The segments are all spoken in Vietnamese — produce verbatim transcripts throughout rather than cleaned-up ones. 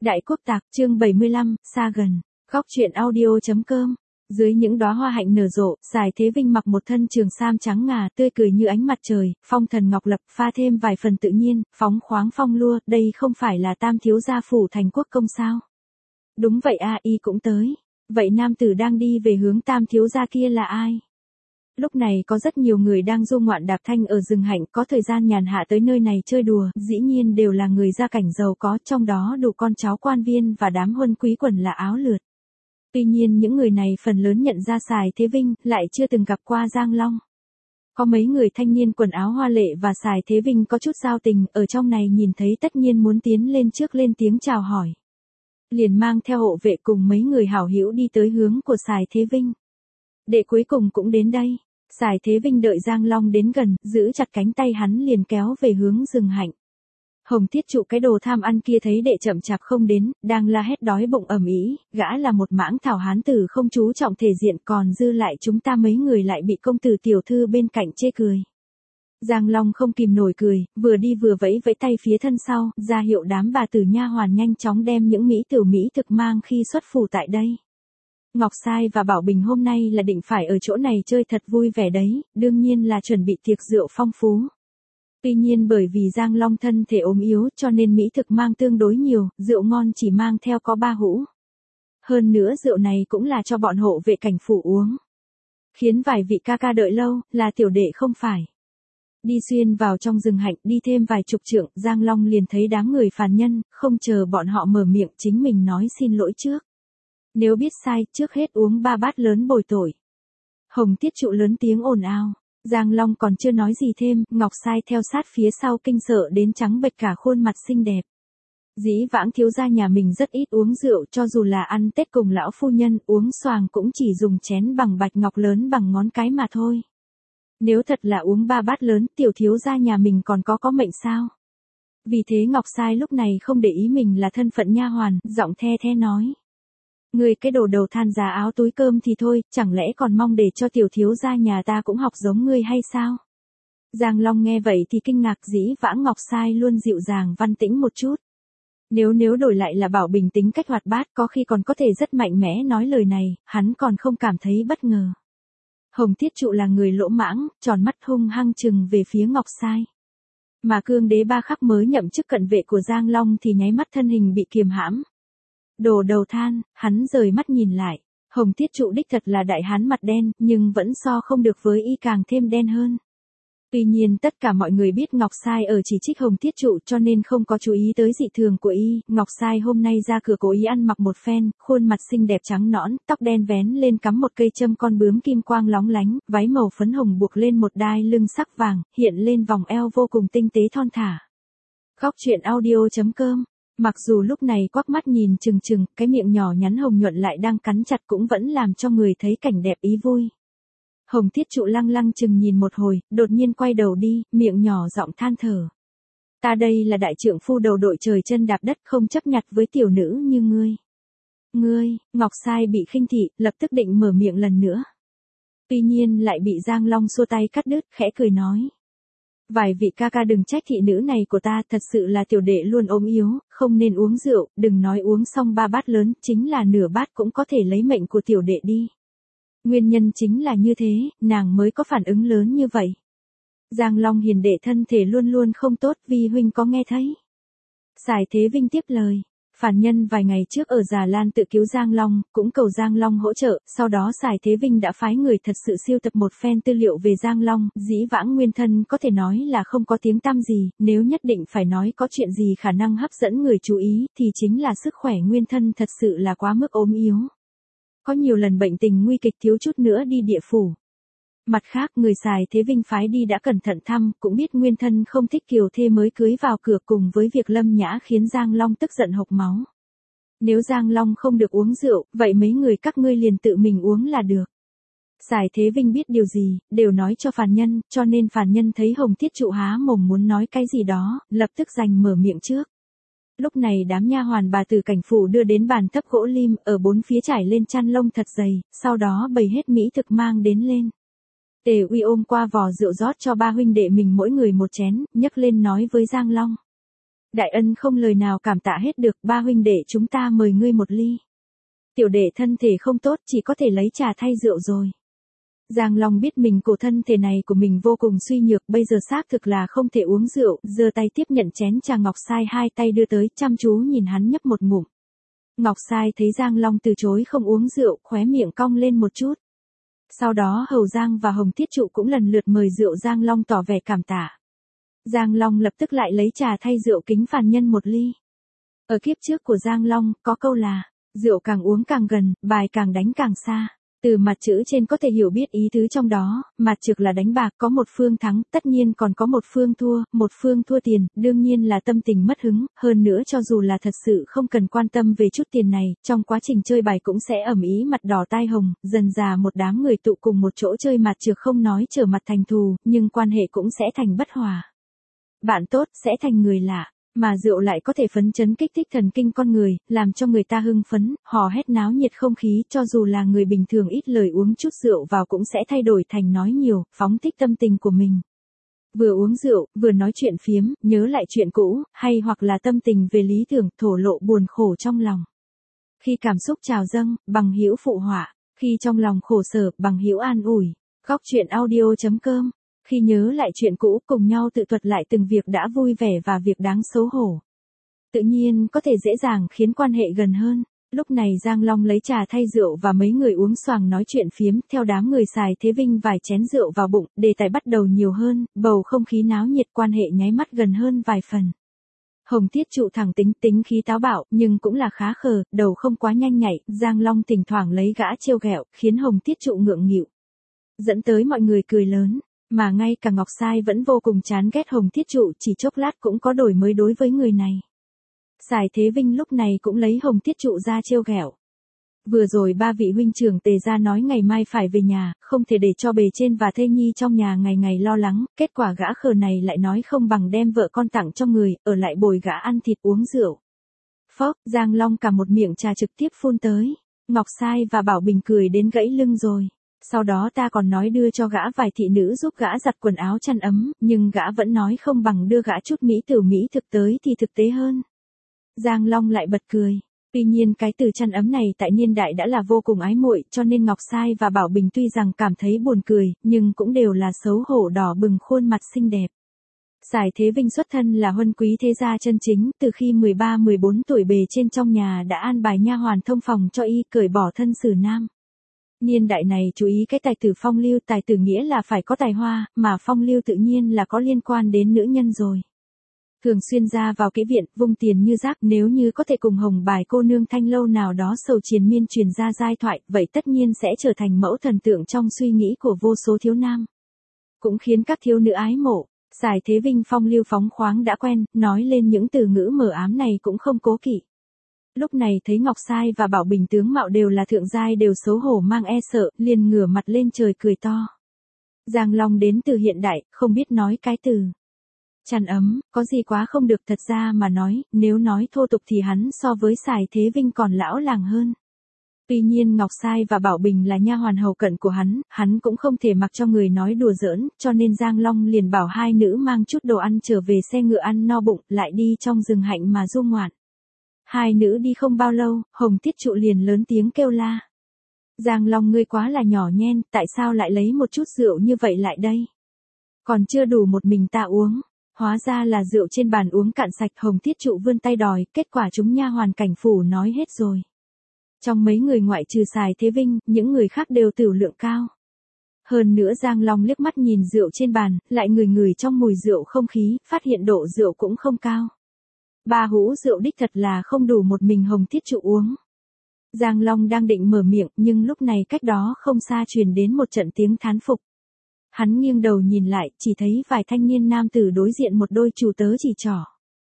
Đại Quốc Tạc, chương bảy mươi lăm, xa gần. Góc truyện audio.com. Dưới những đóa hoa hạnh nở rộ, Sài Thế Vinh mặc một thân trường sam trắng ngà, tươi cười như ánh mặt trời, phong thần ngọc lập, pha thêm vài phần tự nhiên, phóng khoáng phong lua, đây không phải là Tam thiếu gia phủ Thành Quốc công sao? Đúng vậy a, y cũng tới. Vậy nam tử đang đi về hướng Tam thiếu gia kia là ai? Lúc này có rất nhiều người đang du ngoạn đạp thanh ở rừng hạnh, có thời gian nhàn hạ tới nơi này chơi đùa, dĩ nhiên đều là người gia cảnh giàu có, trong đó đủ con cháu quan viên và đám huân quý quần là áo lượt. Tuy nhiên những người này phần lớn nhận ra Sài Thế Vinh, lại chưa từng gặp qua Giang Long. Có mấy người thanh niên quần áo hoa lệ và Sài Thế Vinh có chút giao tình, ở trong này nhìn thấy tất nhiên muốn tiến lên trước lên tiếng chào hỏi. Liền mang theo hộ vệ cùng mấy người hảo hữu đi tới hướng của Sài Thế Vinh. Đệ cuối cùng cũng đến đây. Sài Thế Vinh đợi Giang Long đến gần, giữ chặt cánh tay hắn liền kéo về hướng rừng hạnh. Hồng Thiết Trụ cái đồ tham ăn kia thấy đệ chậm chạp không đến, đang la hét đói bụng ầm ĩ, gã là một mãng thảo hán tử không chú trọng thể diện, còn dư lại chúng ta mấy người lại bị công tử tiểu thư bên cạnh chê cười. Giang Long không kìm nổi cười, vừa đi vừa vẫy vẫy tay phía thân sau, ra hiệu đám bà tử nha hoàn nhanh chóng đem những mỹ tử mỹ thực mang khi xuất phủ tại đây. Ngọc Sai và Bảo Bình hôm nay là định phải ở chỗ này chơi thật vui vẻ đấy, đương nhiên là chuẩn bị tiệc rượu phong phú. Tuy nhiên bởi vì Giang Long thân thể ốm yếu cho nên mỹ thực mang tương đối nhiều, rượu ngon chỉ mang theo có ba hũ. Hơn nữa rượu này cũng là cho bọn hộ vệ cảnh phủ uống. Khiến vài vị ca ca đợi lâu, là tiểu đệ không phải. Đi xuyên vào trong rừng hạnh, đi thêm vài chục trượng, Giang Long liền thấy đám người phàn nhân, không chờ bọn họ mở miệng chính mình nói xin lỗi trước. Nếu biết sai, trước hết uống ba bát lớn bồi tội. Hồng Thiết Trụ lớn tiếng ồn ào. Giang Long còn chưa nói gì thêm, Ngọc Sai theo sát phía sau kinh sợ đến trắng bệch cả khuôn mặt xinh đẹp. Dĩ vãng thiếu gia nhà mình rất ít uống rượu, cho dù là ăn Tết cùng lão phu nhân uống xoàng cũng chỉ dùng chén bằng bạch ngọc lớn bằng ngón cái mà thôi. Nếu thật là uống ba bát lớn, tiểu thiếu gia nhà mình còn có có mệnh sao? Vì thế Ngọc Sai lúc này không để ý mình là thân phận nha hoàn, giọng the the nói. Ngươi cái đồ đầu than giá áo túi cơm thì thôi, chẳng lẽ còn mong để cho tiểu thiếu gia nhà ta cũng học giống ngươi hay sao? Giang Long nghe vậy thì kinh ngạc, dĩ vãng Ngọc Sai luôn dịu dàng văn tĩnh một chút. Nếu nếu đổi lại là Bảo Bình tính cách hoạt bát có khi còn có thể rất mạnh mẽ nói lời này, hắn còn không cảm thấy bất ngờ. Hồng Thiết Trụ là người lỗ mãng, tròn mắt hung hăng chừng về phía Ngọc Sai. Mà Cương Đế Ba Khắc mới nhậm chức cận vệ của Giang Long thì nháy mắt thân hình bị kiềm hãm. Đồ đầu than, hắn rời mắt nhìn lại. Hồng Thiết Trụ đích thật là đại hán mặt đen, nhưng vẫn so không được với y càng thêm đen hơn. Tuy nhiên tất cả mọi người biết Ngọc Sai ở chỉ trích Hồng Thiết Trụ cho nên không có chú ý tới dị thường của y. Ngọc Sai hôm nay ra cửa cố ý ăn mặc một phen, khuôn mặt xinh đẹp trắng nõn, tóc đen vén lên cắm một cây châm con bướm kim quang lóng lánh, váy màu phấn hồng buộc lên một đai lưng sắc vàng, hiện lên vòng eo vô cùng tinh tế thon thả. Góc truyện audio.com. Mặc dù lúc này quắc mắt nhìn chừng chừng, cái miệng nhỏ nhắn hồng nhuận lại đang cắn chặt cũng vẫn làm cho người thấy cảnh đẹp ý vui. Hồng Thiết Trụ lăng lăng chừng nhìn một hồi, đột nhiên quay đầu đi, miệng nhỏ giọng than thở. Ta đây là đại trượng phu đầu đội trời chân đạp đất không chấp nhặt với tiểu nữ như ngươi. Ngươi, Ngọc Sai bị khinh thị, lập tức định mở miệng lần nữa. Tuy nhiên lại bị Giang Long xua tay cắt đứt, khẽ cười nói. Vài vị ca ca đừng trách thị nữ này của ta, thật sự là tiểu đệ luôn ốm yếu, không nên uống rượu, đừng nói uống xong ba bát lớn, chính là nửa bát cũng có thể lấy mệnh của tiểu đệ đi. Nguyên nhân chính là như thế, nàng mới có phản ứng lớn như vậy. Giang Long hiền đệ thân thể luôn luôn không tốt, vi huynh có nghe thấy. Sài Thế Vinh tiếp lời. Phản nhân vài ngày trước ở Già Lan tự cứu Giang Long, cũng cầu Giang Long hỗ trợ, sau đó Sài Thế Vinh đã phái người thật sự siêu tập một phen tư liệu về Giang Long, dĩ vãng nguyên thân có thể nói là không có tiếng tăm gì, nếu nhất định phải nói có chuyện gì khả năng hấp dẫn người chú ý, thì chính là sức khỏe nguyên thân thật sự là quá mức ốm yếu. Có nhiều lần bệnh tình nguy kịch thiếu chút nữa đi địa phủ. Mặt khác người Sài Thế Vinh phái đi đã cẩn thận thăm, cũng biết nguyên thân không thích kiều thê mới cưới vào cửa cùng với việc Lâm Nhã khiến Giang Long tức giận hộc máu. Nếu Giang Long không được uống rượu, vậy mấy người các ngươi liền tự mình uống là được. Sài Thế Vinh biết điều gì, đều nói cho phàn nhân, cho nên phàn nhân thấy Hồng Thiết Trụ há mồm muốn nói cái gì đó, lập tức giành mở miệng trước. Lúc này đám nha hoàn bà từ cảnh phủ đưa đến bàn thấp gỗ lim, ở bốn phía trải lên chăn lông thật dày, sau đó bày hết mỹ thực mang đến lên. Tề Uy ôm qua vò rượu rót cho ba huynh đệ mình mỗi người một chén, nhấc lên nói với Giang Long. Đại ân không lời nào cảm tạ hết được, ba huynh đệ chúng ta mời ngươi một ly. Tiểu đệ thân thể không tốt, chỉ có thể lấy trà thay rượu rồi. Giang Long biết mình cổ thân thể này của mình vô cùng suy nhược, bây giờ xác thực là không thể uống rượu, giơ tay tiếp nhận chén trà Ngọc Sai hai tay đưa tới, chăm chú nhìn hắn nhấp một ngụm. Ngọc Sai thấy Giang Long từ chối không uống rượu, khóe miệng cong lên một chút. Sau đó Hầu Giang và Hồng Thiết Trụ cũng lần lượt mời rượu, Giang Long tỏ vẻ cảm tạ. Giang Long lập tức lại lấy trà thay rượu kính phàn nhân một ly. Ở kiếp trước của Giang Long, có câu là, rượu càng uống càng gần, bài càng đánh càng xa. Từ mặt chữ trên có thể hiểu biết ý tứ trong đó, mặt trực là đánh bạc, có một phương thắng, tất nhiên còn có một phương thua, một phương thua tiền, đương nhiên là tâm tình mất hứng, hơn nữa cho dù là thật sự không cần quan tâm về chút tiền này, trong quá trình chơi bài cũng sẽ ầm ĩ mặt đỏ tai hồng, dần dà một đám người tụ cùng một chỗ chơi mặt trược không nói trở mặt thành thù, nhưng quan hệ cũng sẽ thành bất hòa. Bạn tốt sẽ thành người lạ. Mà rượu lại có thể phấn chấn kích thích thần kinh con người, làm cho người ta hưng phấn, hò hét náo nhiệt không khí, cho dù là người bình thường ít lời uống chút rượu vào cũng sẽ thay đổi thành nói nhiều, phóng thích tâm tình của mình. Vừa uống rượu, vừa nói chuyện phiếm, nhớ lại chuyện cũ, hay hoặc là tâm tình về lý tưởng, thổ lộ buồn khổ trong lòng. Khi cảm xúc trào dâng, bằng hữu phụ họa, khi trong lòng khổ sở, bằng hữu an ủi. Góc truyện audio chấm com. Khi nhớ lại chuyện cũ, cùng nhau tự thuật lại từng việc đã vui vẻ và việc đáng xấu hổ. Tự nhiên có thể dễ dàng khiến quan hệ gần hơn. Lúc này Giang Long lấy trà thay rượu và mấy người uống xoàng nói chuyện phiếm, theo đám người xài thế vinh vài chén rượu vào bụng, đề tài bắt đầu nhiều hơn, bầu không khí náo nhiệt, quan hệ nháy mắt gần hơn vài phần. Hồng Thiết Trụ thẳng tính tính khí táo bạo, nhưng cũng là khá khờ, đầu không quá nhanh nhạy, Giang Long thỉnh thoảng lấy gã trêu ghẹo, khiến Hồng Thiết Trụ ngượng nghịu. Dẫn tới mọi người cười lớn. Mà ngay cả Ngọc Sai vẫn vô cùng chán ghét Hồng Thiết Trụ, chỉ chốc lát cũng có đổi mới đối với người này. Sài Thế Vinh lúc này cũng lấy Hồng Thiết Trụ ra trêu ghẹo. Vừa rồi ba vị huynh trưởng Tề ra nói ngày mai phải về nhà, không thể để cho bề trên và thê nhi trong nhà ngày ngày lo lắng, kết quả gã khờ này lại nói không bằng đem vợ con tặng cho người, ở lại bồi gã ăn thịt uống rượu. Phốc, Giang Long cả một miệng trà trực tiếp phun tới. Ngọc Sai và Bảo Bình cười đến gãy lưng rồi. Sau đó ta còn nói đưa cho gã vài thị nữ giúp gã giặt quần áo chăn ấm, nhưng gã vẫn nói không bằng đưa gã chút mỹ tử mỹ thực tới thì thực tế hơn. Giang Long lại bật cười. Tuy nhiên cái từ chăn ấm này tại niên đại đã là vô cùng ái muội, cho nên Ngọc Sai và Bảo Bình tuy rằng cảm thấy buồn cười, nhưng cũng đều là xấu hổ đỏ bừng khuôn mặt xinh đẹp. Sài Thế Vinh xuất thân là huân quý thế gia chân chính, từ khi mười ba mười bốn tuổi bề trên trong nhà đã an bài nha hoàn thông phòng cho y, cởi bỏ thân sử nam. Niên đại này chú ý cái tài tử phong lưu, tài tử nghĩa là phải có tài hoa, mà phong lưu tự nhiên là có liên quan đến nữ nhân rồi. Thường xuyên ra vào kỹ viện, vung tiền như rác, nếu như có thể cùng hồng bài cô nương thanh lâu nào đó sầu triền miên truyền ra giai thoại, vậy tất nhiên sẽ trở thành mẫu thần tượng trong suy nghĩ của vô số thiếu nam. Cũng khiến các thiếu nữ ái mộ. Sài Thế Vinh phong lưu phóng khoáng đã quen, nói lên những từ ngữ mờ ám này cũng không cố kỵ. Lúc này thấy Ngọc Sai và Bảo Bình tướng mạo đều là thượng giai, đều xấu hổ mang e sợ, liền ngửa mặt lên trời cười to. Giang Long đến từ hiện đại, không biết nói cái từ chăn ấm, có gì quá không được, thật ra mà nói, nếu nói thô tục thì hắn so với Sài Thế Vinh còn lão làng hơn. Tuy nhiên Ngọc Sai và Bảo Bình là nha hoàn hầu cận của hắn, hắn cũng không thể mặc cho người nói đùa giỡn, cho nên Giang Long liền bảo hai nữ mang chút đồ ăn trở về xe ngựa ăn no bụng, lại đi trong rừng hạnh mà du ngoạn. Hai nữ đi không bao lâu, Hồng Thiết Trụ liền lớn tiếng kêu la. Giang Long ngươi quá là nhỏ nhen, tại sao lại lấy một chút rượu như vậy lại đây? Còn chưa đủ một mình ta uống. Hóa ra là rượu trên bàn uống cạn sạch. Hồng Thiết Trụ vươn tay đòi, kết quả chúng nha hoàn cảnh phủ nói hết rồi. Trong mấy người ngoại trừ Sài Thế Vinh, những người khác đều tửu lượng cao. Hơn nữa Giang Long liếc mắt nhìn rượu trên bàn, lại ngửi ngửi trong mùi rượu không khí, phát hiện độ rượu cũng không cao. Ba hũ rượu đích thật là không đủ một mình Hồng Thiết Trụ uống. Giang Long đang định mở miệng, nhưng lúc này cách đó không xa truyền đến một trận tiếng thán phục. Hắn nghiêng đầu nhìn lại, chỉ thấy vài thanh niên nam tử đối diện một đôi chủ tớ chỉ trỏ.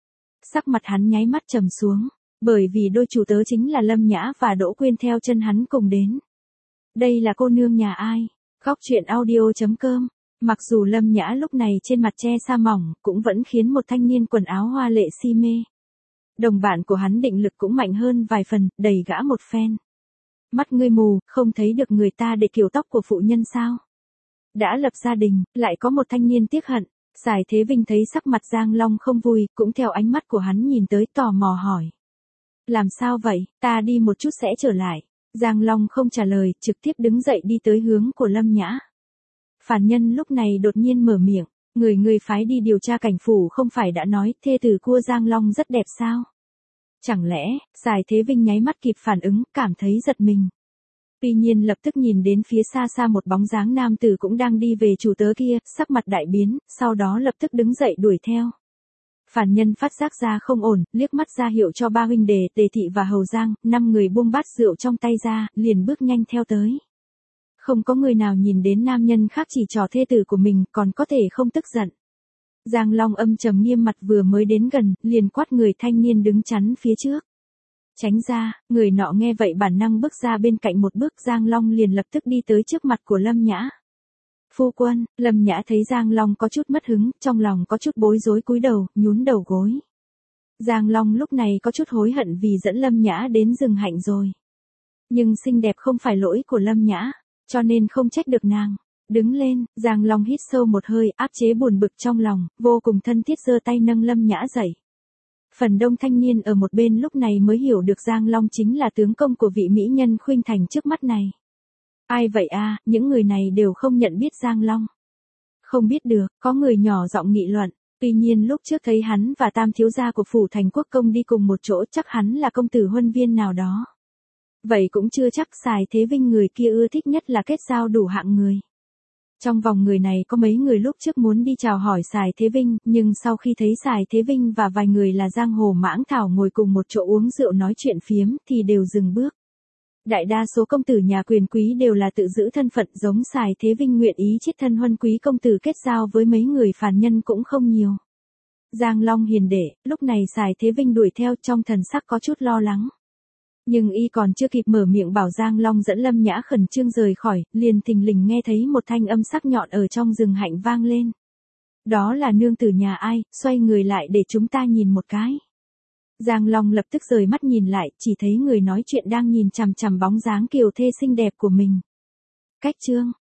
Sắc mặt hắn nháy mắt trầm xuống, bởi vì đôi chủ tớ chính là Lâm Nhã và Đỗ Quyên theo chân hắn cùng đến. Đây là cô nương nhà ai? Góc truyện audio chấm com. Mặc dù Lâm Nhã lúc này trên mặt che sa mỏng, cũng vẫn khiến một thanh niên quần áo hoa lệ si mê. Đồng bạn của hắn định lực cũng mạnh hơn vài phần, đẩy gã một phen. Mắt ngươi mù, không thấy được người ta để kiểu tóc của phụ nhân sao? Đã lập gia đình, lại có một thanh niên tiếc hận. Sài Thế Vinh thấy sắc mặt Giang Long không vui, cũng theo ánh mắt của hắn nhìn tới tò mò hỏi. Làm sao vậy, ta đi một chút sẽ trở lại. Giang Long không trả lời, trực tiếp đứng dậy đi tới hướng của Lâm Nhã. Phản Nhân lúc này đột nhiên mở miệng, người người phái đi điều tra cảnh phủ không phải đã nói thê tử của Giang Long rất đẹp sao? Chẳng lẽ, Sài Thế Vinh nháy mắt kịp phản ứng, cảm thấy giật mình. Tuy nhiên lập tức nhìn đến phía xa xa một bóng dáng nam tử cũng đang đi về chủ tớ kia, sắc mặt đại biến, sau đó lập tức đứng dậy đuổi theo. Phản Nhân phát giác ra không ổn, liếc mắt ra hiệu cho ba huynh đệ, Tề Thị và Hầu Giang, năm người buông bát rượu trong tay ra, liền bước nhanh theo tới. Không có người nào nhìn đến nam nhân khác chỉ trò thê tử của mình, còn có thể không tức giận. Giang Long âm trầm nghiêm mặt vừa mới đến gần, liền quát người thanh niên đứng chắn phía trước. Tránh ra, người nọ nghe vậy bản năng bước ra bên cạnh một bước, Giang Long liền lập tức đi tới trước mặt của Lâm Nhã. Phu quân, Lâm Nhã thấy Giang Long có chút mất hứng, trong lòng có chút bối rối cúi đầu, nhún đầu gối. Giang Long lúc này có chút hối hận vì dẫn Lâm Nhã đến rừng hạnh rồi. Nhưng xinh đẹp không phải lỗi của Lâm Nhã, cho nên không trách được nàng. Đứng lên, Giang Long hít sâu một hơi, áp chế buồn bực trong lòng, vô cùng thân thiết giơ tay nâng Lâm Nhã dậy. Phần đông thanh niên ở một bên lúc này mới hiểu được Giang Long chính là tướng công của vị mỹ nhân khuynh thành trước mắt này. Ai vậy a, à, những người này đều không nhận biết Giang Long. Không biết được, có người nhỏ giọng nghị luận, tuy nhiên lúc trước thấy hắn và tam thiếu gia của phủ thành quốc công đi cùng một chỗ chắc hắn là công tử huân viên nào đó. Vậy cũng chưa chắc. Sài Thế Vinh người kia ưa thích nhất là kết giao đủ hạng người. Trong vòng người này có mấy người lúc trước muốn đi chào hỏi Sài Thế Vinh, nhưng sau khi thấy Sài Thế Vinh và vài người là giang hồ mãng thảo ngồi cùng một chỗ uống rượu nói chuyện phiếm thì đều dừng bước. Đại đa số công tử nhà quyền quý đều là tự giữ thân phận, giống Sài Thế Vinh nguyện ý chiết thân huân quý công tử kết giao với mấy người phản nhân cũng không nhiều. Giang Long hiền đệ, lúc này Sài Thế Vinh đuổi theo trong thần sắc có chút lo lắng. Nhưng y còn chưa kịp mở miệng bảo Giang Long dẫn Lâm Nhã khẩn trương rời khỏi, liền thình lình nghe thấy một thanh âm sắc nhọn ở trong rừng hạnh vang lên. Đó là nương tử nhà ai, xoay người lại để chúng ta nhìn một cái. Giang Long lập tức rời mắt nhìn lại, chỉ thấy người nói chuyện đang nhìn chằm chằm bóng dáng kiều thê xinh đẹp của mình. Cách chương